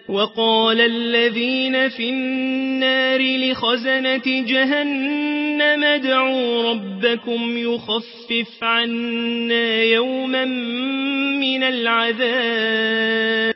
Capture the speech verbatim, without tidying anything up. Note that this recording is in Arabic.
وقال الذين في النار لخزنة جهنم ادعوا ربكم يخفف عنا يوما من العذاب